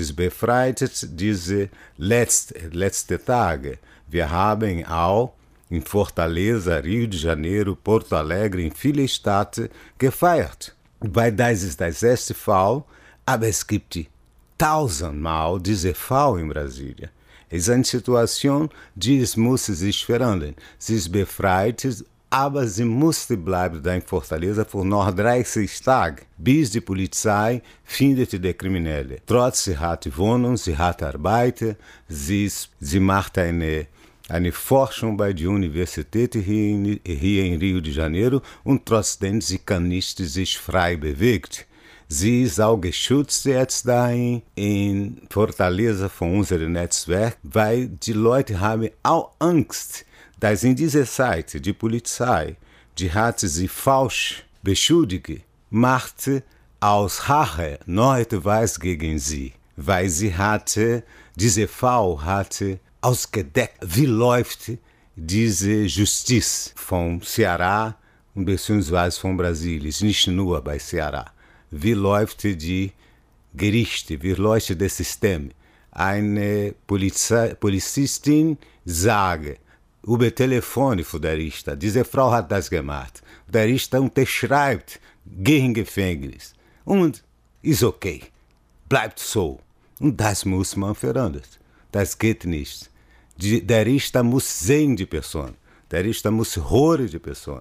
diese letzte Tage. Wir haben auch in Fortaleza, Rio de Janeiro, Porto Alegre, in viele Städte gefeiert. Weil das ist das erste Fall, aber es gibt 1000-mal diese Fall in Brasília. Es ist eine Situation, die es muss sich verändern. Sie ist befreit, aber sie musste bleiben da in Fortaleza für noch 30 Tage, bis die Polizei findet die Kriminelle. Trotz sie hat Wohnung, sie hat Arbeit, sie macht eine Forschung bei der Universität hier in Rio de Janeiro und trotzdem sie kann nicht sich frei bewegt. Sie ist auch geschützt jetzt da in Fortaleza von unserem Netzwerk, weil die Leute haben auch Angst, dass in dieser Zeit die Polizei, die hat sie falsch beschuldigt, macht aus Rache noch etwas gegen sie, weil sie hatte, diese Frau hatte ausgedeckt, wie läuft diese Justiz vom Ceará und beziehungsweise von Brasilien, nicht nur bei Ceará. Wie läuft die Gerichte, wie läuft das System? Eine Polizistin sagt, über Telefon von der Richter. Diese Frau hat das gemacht. Der Richter unterschreibt gegen Gefängnis. Und ist okay. Bleibt so. Und das muss man verändern. Das geht nicht. Der Richter muss sehen die Person. Der Richter muss hören die Person.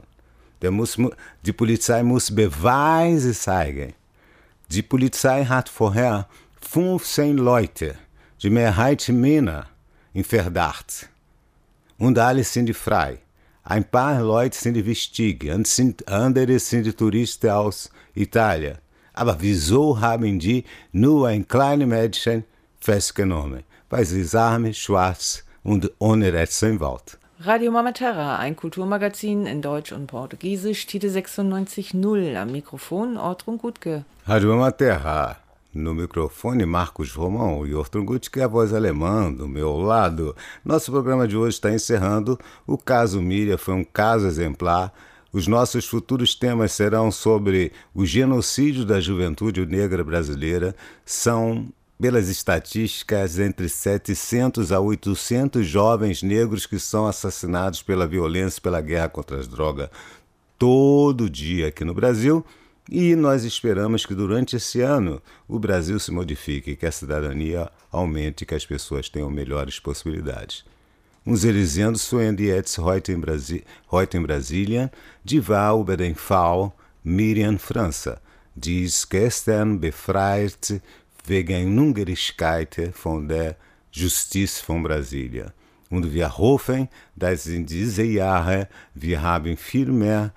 Die Polizei muss Beweise zeigen. Die Polizei hat vorher 15 Leute, die Mehrheit Männer, in Verdacht. Und alle sind frei. Ein paar Leute sind wichtig, andere sind Touristen aus Italien. Aber wieso haben die nur ein kleines Mädchen festgenommen? Weil sie ist arm, schwarz und ohne Rechtsanwalt. Radio Mama Terra, ein Kulturmagazin in Deutsch und Portugiesisch, Tite 96.0, am Mikrofon Ortrun Gutke. Radio Mama Terra, no microfone Marcos Romão e Ortrun Gutke, a voz alemã do meu lado. Nosso programa de hoje está encerrando. O caso Miriam foi um caso exemplar. Os nossos futuros temas serão sobre o genocídio da juventude negra brasileira. São, pelas estatísticas, entre 700 a 800 jovens negros que são assassinados pela violência, pela guerra contra as drogas, todo dia aqui no Brasil. E nós esperamos que durante esse ano o Brasil se modifique, que a cidadania aumente, que as pessoas tenham melhores possibilidades. Unsere Sendung jetzt heute in Brasilien, die war über den Fall Miriam França, die ist gestern befreit wegen Ungerechtigkeit von der Justiz von Brasilien. Und wir hoffen, dass in diesen Jahren wir haben viel mehr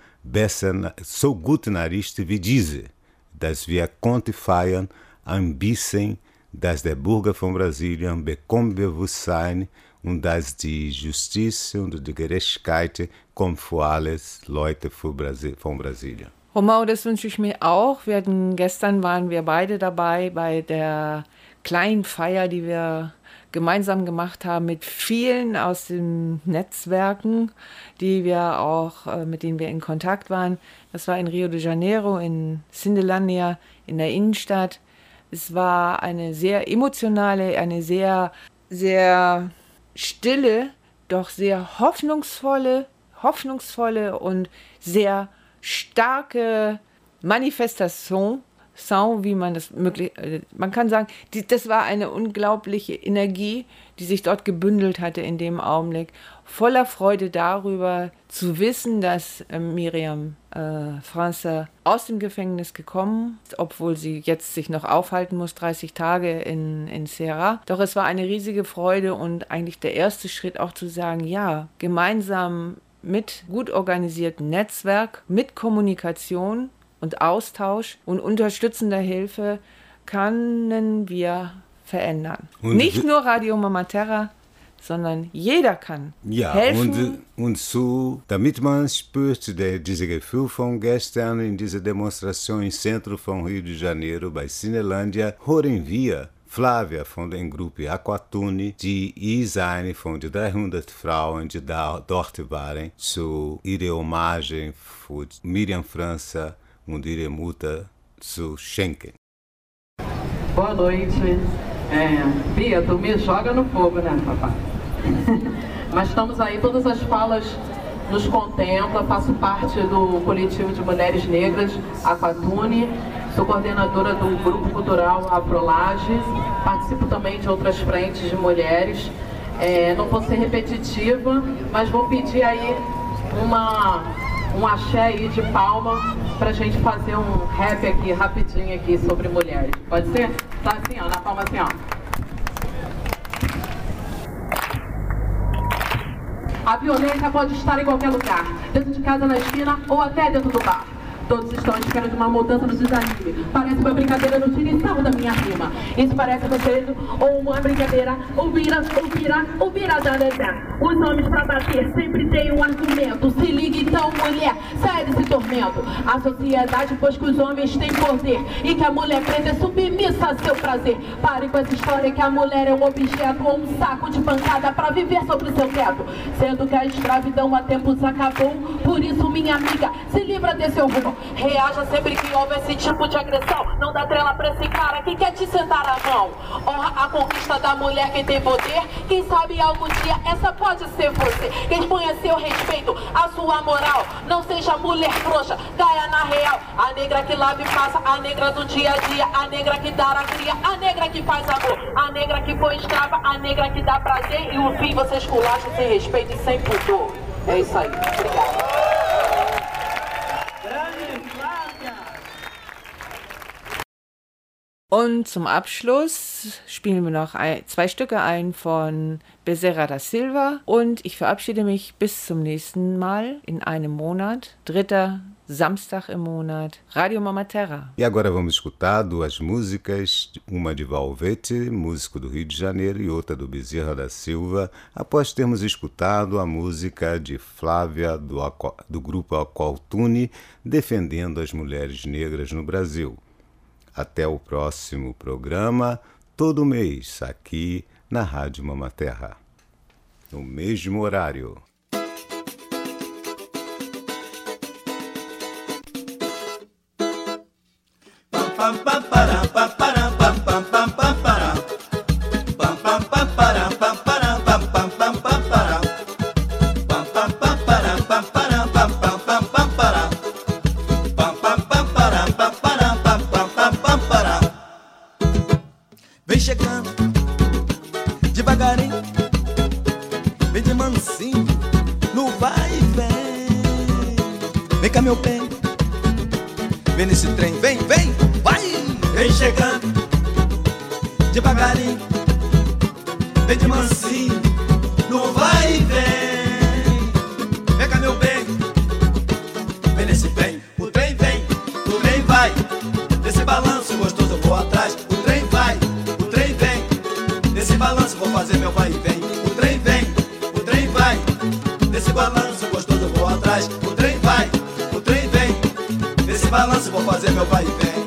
so gute Nachrichten wie diese, dass wir quantifieren ein bisschen, dass der Bürger von Brasilien bekommt Bewusstsein und dass die Justiz und die Gerechtigkeit kommt für alle Leute von Brasilien. Romão, das wünsche ich mir auch. Gestern waren wir beide dabei bei der kleinen Feier, die wir gemeinsam gemacht haben mit vielen aus den Netzwerken, mit denen wir in Kontakt waren. Das war in Rio de Janeiro, in Cindelândia, in der Innenstadt. Es war eine sehr emotionale, eine sehr, sehr stille, doch sehr hoffnungsvolle und sehr starke Manifestation, wie man das man kann sagen, das war eine unglaubliche Energie, die sich dort gebündelt hatte in dem Augenblick, voller Freude darüber zu wissen, dass Miriam França aus dem Gefängnis gekommen ist, obwohl sie jetzt sich noch aufhalten muss, 30 Tage in Ceará. Doch es war eine riesige Freude und eigentlich der erste Schritt auch zu sagen, ja, gemeinsam mit gut organisiertem Netzwerk, mit Kommunikation und Austausch und unterstützender Hilfe können wir verändern. Und nicht nur Radio Mama Terra, sondern jeder kann helfen. Und so, damit man spürt, dieses Gefühl von gestern in dieser Demonstration im Zentrum von Rio de Janeiro, bei Cinelândia, hören wir Flávia von dem Gruppe Aquatune, die ist eine von den 300 Frauen, die dort waren, zu ihrer Hommage für Miriam França und ihre Mutter zu schenken. Boa noite. Bia, tu me joga no fogo, né, papai? Mas estamos aí, todas as falas nos contemplam. Faço parte do coletivo de mulheres negras, Aquatune. Sou coordenadora do Grupo Cultural Afrolages, participo também de outras frentes de mulheres. Não vou ser repetitiva, mas vou pedir aí um axé aí de palma pra gente fazer um rap aqui, rapidinho aqui, sobre mulheres. Pode ser? Tá assim, ó, na palma assim, ó. A violência pode estar em qualquer lugar, dentro de casa, na esquina ou até dentro do bar. Todos estão à espera de uma mudança no desanime. Parece uma brincadeira no tiro e sarro da minha rima. Isso parece um segredo ou uma brincadeira. Ouvira da desenho. Os homens pra bater sempre têm um argumento. Se liga então, mulher, sai desse tormento. A sociedade, pois que os homens têm poder e que a mulher preta é submissa a seu prazer. Pare com essa história que a mulher é um objeto ou um saco de pancada pra viver sobre seu teto. Sendo que a escravidão há tempos acabou. Por isso, minha amiga, se livra desse horror. Reaja sempre que houver esse tipo de agressão. Não dá trela pra esse cara que quer te sentar a mão. Honra a conquista da mulher que tem poder. Quem sabe algum dia essa pode ser você. Quem exponha seu respeito, a sua moral. Não seja mulher frouxa, caia na real. A negra que lava e passa, a negra do dia a dia. A negra que dá a cria, a negra que faz amor. A negra que foi escrava, a negra que dá prazer. E o fim você esculacha sem respeito e sem pudor. É isso aí, obrigada. Und zum Abschluss spielen wir noch zwei Stücke ein von Bezerra da Silva. Und ich verabschiede mich bis zum nächsten Mal in einem Monat. 3. Samstag im Monat. Radio Mama Terra. E agora vamos escutar duas músicas, uma de Valvete, músico do Rio de Janeiro, e outra do Bezerra da Silva, após termos escutado a música de Flávia, do grupo Aqualtune, defendendo as mulheres negras no Brasil. Até o próximo programa, todo mês, aqui na Rádio Mama Terra, no mesmo horário. Vem chegando, devagarinho, vem de mansinho, no vai e vem. Vem cá meu bem, vem nesse trem, vem, vem, vai. Vem chegando, devagarinho, vem de mansinho, no vai e vem. Vem cá meu bem, vem nesse trem, o trem vem, vai. Nesse balanço gostoso eu vou atrás, o trem vai. Nesse balanço vou fazer meu vai e vem. O trem vai. Nesse balanço gostoso eu vou atrás. O trem vai. Nesse balanço vou fazer meu vai e vem.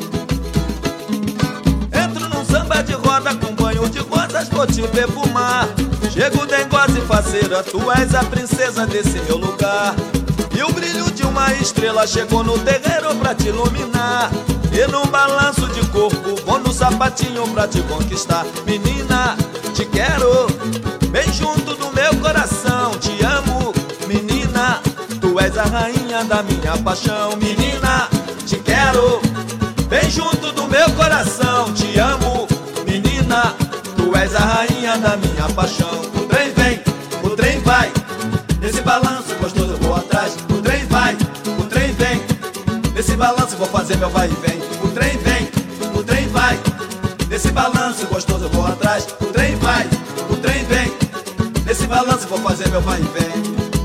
Entro num samba de roda com banho de rosas, vou te perfumar. Chego dengosa e faceira, tu és a princesa desse meu lugar. E o brilho de uma estrela chegou no terreiro pra te iluminar. E num balanço de corpo, vou no sapatinho pra te conquistar. Menina, te quero, bem junto do meu coração. Te amo, menina, tu és a rainha da minha paixão. Menina, te quero, bem junto do meu coração. Te amo, menina, tu és a rainha da minha paixão. O trem vem, o trem vai, nesse balanço gostoso eu vou atrás. O trem vai, nesse balanço vou fazer meu vai e vem. O trem vai, nesse balanço gostoso eu vou atrás. O trem vai, nesse balanço vou fazer meu vai e vem.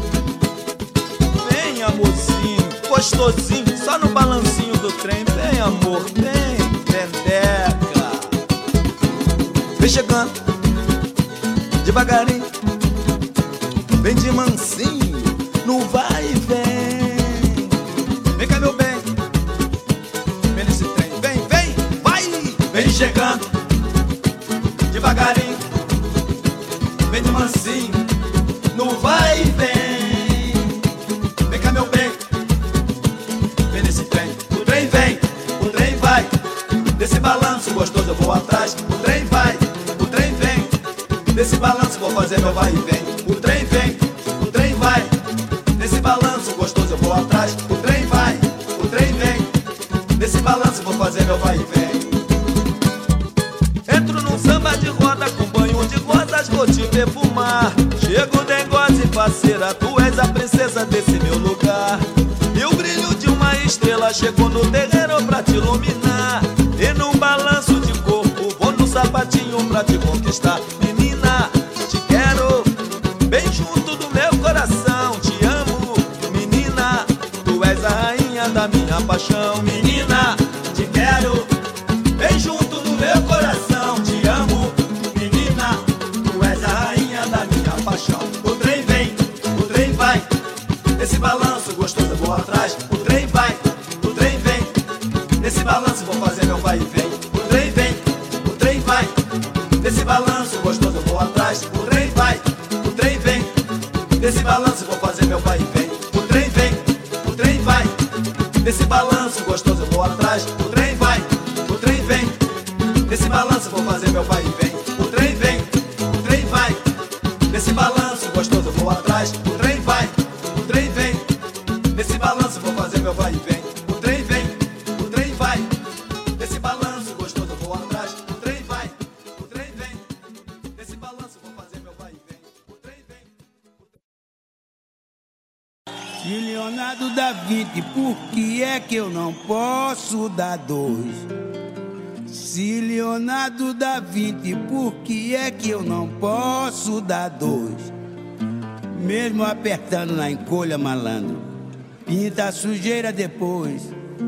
Vem amorzinho, gostosinho, só no balancinho do trem. Vem amor, vem, vendeca. Vem chegando, devagarinho, vem de mansinho, no vai e vem. Vem cá meu bem, vem nesse trem, vem, vai. Vem chegando, devagarinho, vem de mansinho, no vai e vem. Vem cá meu bem, vem nesse trem. O trem vai, nesse balanço gostoso eu vou atrás. O trem vai, nesse balanço vou fazer meu vai e vem. O trem vai, nesse balanço gostoso eu vou atrás. O trem vai, nesse balanço vou fazer meu vai e vem. Entro num samba de roda com banho de rosas, vou te perfumar. Chego dengosa e parceira, tu és a princesa desse meu lugar. E o brilho de uma estrela chegou no terreiro pra te iluminar. E num balanço de corpo, vou no sapatinho pra te conquistar. Menina, te quero, bem junto do meu coração. Te amo, menina, tu és a rainha da minha paixão. Menina, te quero, bem junto do meu coração. Te amo, menina, tu és a rainha da minha paixão. O trem vai, nesse balanço gostoso eu vou atrás. O trem vai, nesse balanço vou fazer meu vai e vem. O trem vai, nesse balanço gostoso eu vou atrás. O trem vai, nesse balanço vou fazer meu vai e vem. O trem vai, nesse balanço fazer meu vai e vem. O trem vem, o trem vai. Nesse balanço gostoso eu vou atrás. O trem vai, o trem vem. Nesse balanço vou fazer meu vai e vem. O trem vem, o trem vai. Nesse balanço gostoso eu vou atrás. O trem vai, o trem vem. Nesse balanço vou fazer meu vai e vem. O trem vem. Se Leonardo dá 20, por que é que eu não posso dar 2? Se Leonardo dá 20, por que é que eu não posso dar 2? Mesmo apertando na encolha, malandro, pinta a sujeira depois.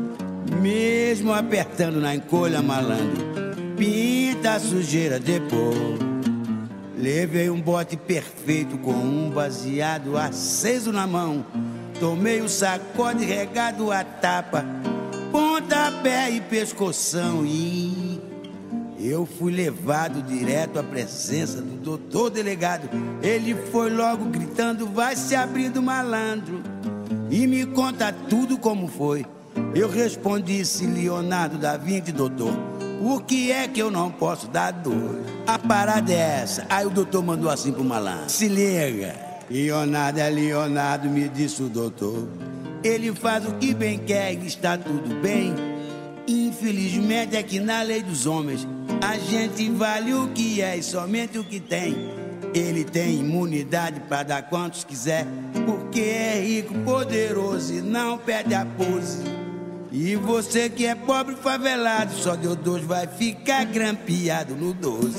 Mesmo apertando na encolha, malandro, pinta a sujeira depois. Levei um bote perfeito com um baseado aceso na mão. Tomei o sacode regado a tapa, pontapé e pescoção. E eu fui levado direto à presença do doutor delegado. Ele foi logo gritando: vai se abrindo, malandro, e me conta tudo como foi. Eu respondi: se Leonardo dá 20, doutor, por que é que eu não posso dar 2? A parada é essa. Aí o doutor mandou assim pro malandro: se liga, Leonardo é Leonardo, me disse o doutor. Ele faz o que bem quer e está tudo bem. Infelizmente é que na lei dos homens a gente vale o que é e somente o que tem. Ele tem imunidade pra dar quantos quiser, porque é rico, poderoso e não perde a pose. E você que é pobre favelado, só deu 2, vai ficar grampeado no 12.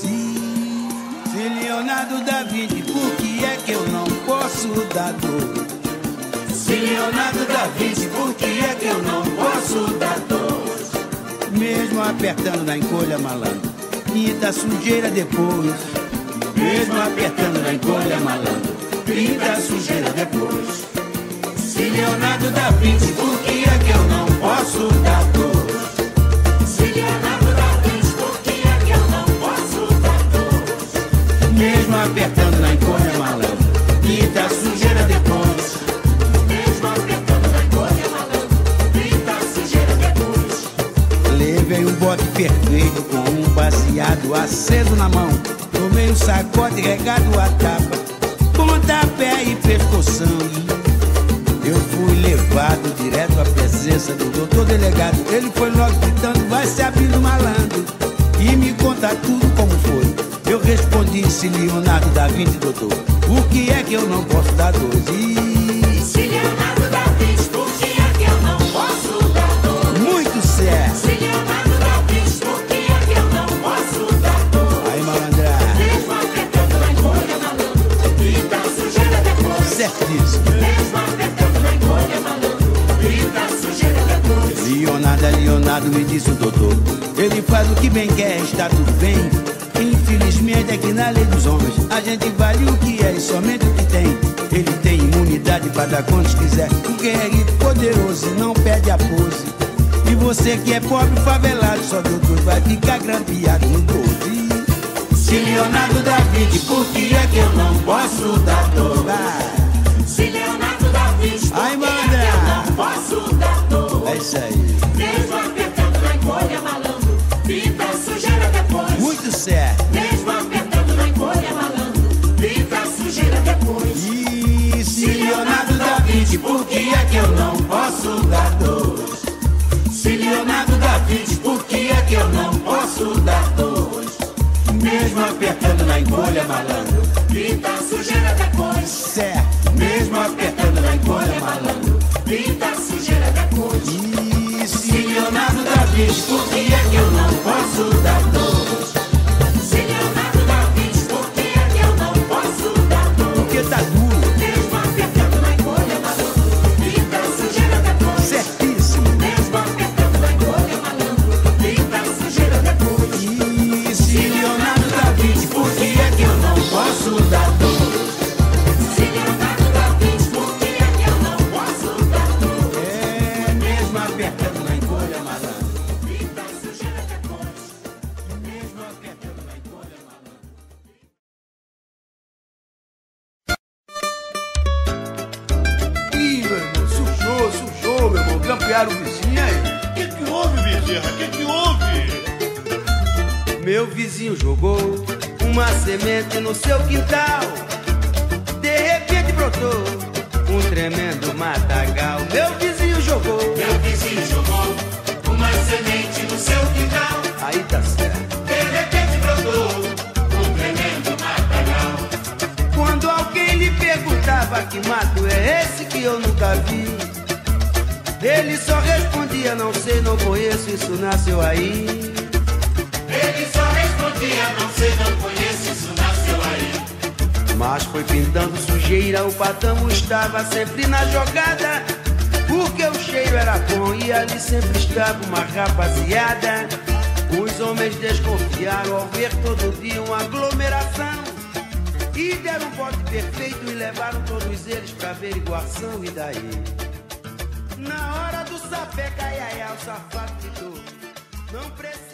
Se Leonardo dá 20, por que é que eu não posso dar 2? Se Leonardo dá 20, por que é que eu não posso dar 2? Mesmo apertando na encolha, malandro, pinta a sujeira depois. Mesmo apertando na encolha, malandro, pinta a sujeira depois. Se Leonardo dá 20, por que é que eu não posso dar 2? Se Leonardo dá 20, por que é que eu não posso dar 2? Mesmo apertando na encolha, malandro, pinta a sujeira depois. Mesmo apertando na encolha, malandro, pinta a sujeira depois. Levei um bote perfeito com um baseado aceso na mão. Tomei um sacode regado a tapa, pontapé e pescoção. Eu fui levado direto à presença do doutor delegado. Ele foi logo gritando: vai se abrindo, malandro, e me conta tudo como foi. Eu respondi: se Leonardo dá 20, doutor, por que é que eu não posso dar 2? Se Leonardo dá 20, por que é que eu não posso dar 2? Muito certo. Se Leonardo dá 20, por que é que eu não posso dar 2? Aí, malandra. Mesmo apertando na encolha, malandro, pinta a sujeira depois. Certíssimo. Mesmo apertando na encolha, malandro, pinta a sujeira depois. Leonardo, me disse o doutor. Ele faz o que bem quer, está tudo bem. Infelizmente é que na lei dos homens a gente vale o que é e somente o que tem. Ele tem imunidade pra dar quantos quiser, porque é rico, poderoso e não perde a pose. E você que é pobre, favelado, só doutor, vai ficar grampeado no 12. Se Leonardo dá 20, por que é que eu não posso dar 2? Se Leonardo dá 20, por que é que eu não posso dar 2? É isso aí. Mesmo apertando na encolha, malandro, pinta a sujeira depois. Muito certo. Mesmo apertando na encolha, malandro, pinta a sujeira depois. E se Leonardo dá 20, por que é que eu não posso dar 2? Se Leonardo dá 20, por que é que eu não posso dar 2? Mesmo apertando na encolha, malandro, pinta a sujeira depois. Certo. Mesmo apertando na encolha, malandro, pinta a sujeira depois. E se Leonardo dá 20, por que é que eu não posso dar 2? Se Leonardo dá 20, por que é que eu não posso dar 2? Porque tá duro. Mesmo apertando na encolha, malandro, pinta a sujeira depois. Certíssimo. Mesmo apertando na encolha, malandro, pinta a sujeira depois. E se Leonardo dá 20, por que é que eu não posso dar 2? Se Leonardo dá 20, por que é que eu não posso dar 2? É, mesmo apertando na encolha, malandro, pinta a sujeira depois. Mesmo apertando na encolha, malandro. Ih, meu irmão, sujou, meu irmão. Grampearam o vizinho aí. O que houve, Bezerra? O que houve? Meu vizinho jogou uma semente no seu quintal. De repente brotou um tremendo matagal. Meu vizinho jogou uma semente no seu quintal. Aí tá certo. De repente brotou um tremendo matagal. Quando alguém lhe perguntava que mato é esse que eu nunca vi, ele só respondia: não sei, não conheço, isso nasceu aí. Ele só respondia: não sei, não conheço, isso nasceu aí. Mas foi pintando sujeira, o patamo estava sempre na jogada, porque o cheiro era bom e ali sempre estava uma rapaziada. Os homens desconfiaram ao ver todo dia uma aglomeração e deram um bote perfeito e levaram todos eles pra averiguação. E daí? Na hora do sapé, caiaia, o safado gritou: não precisa.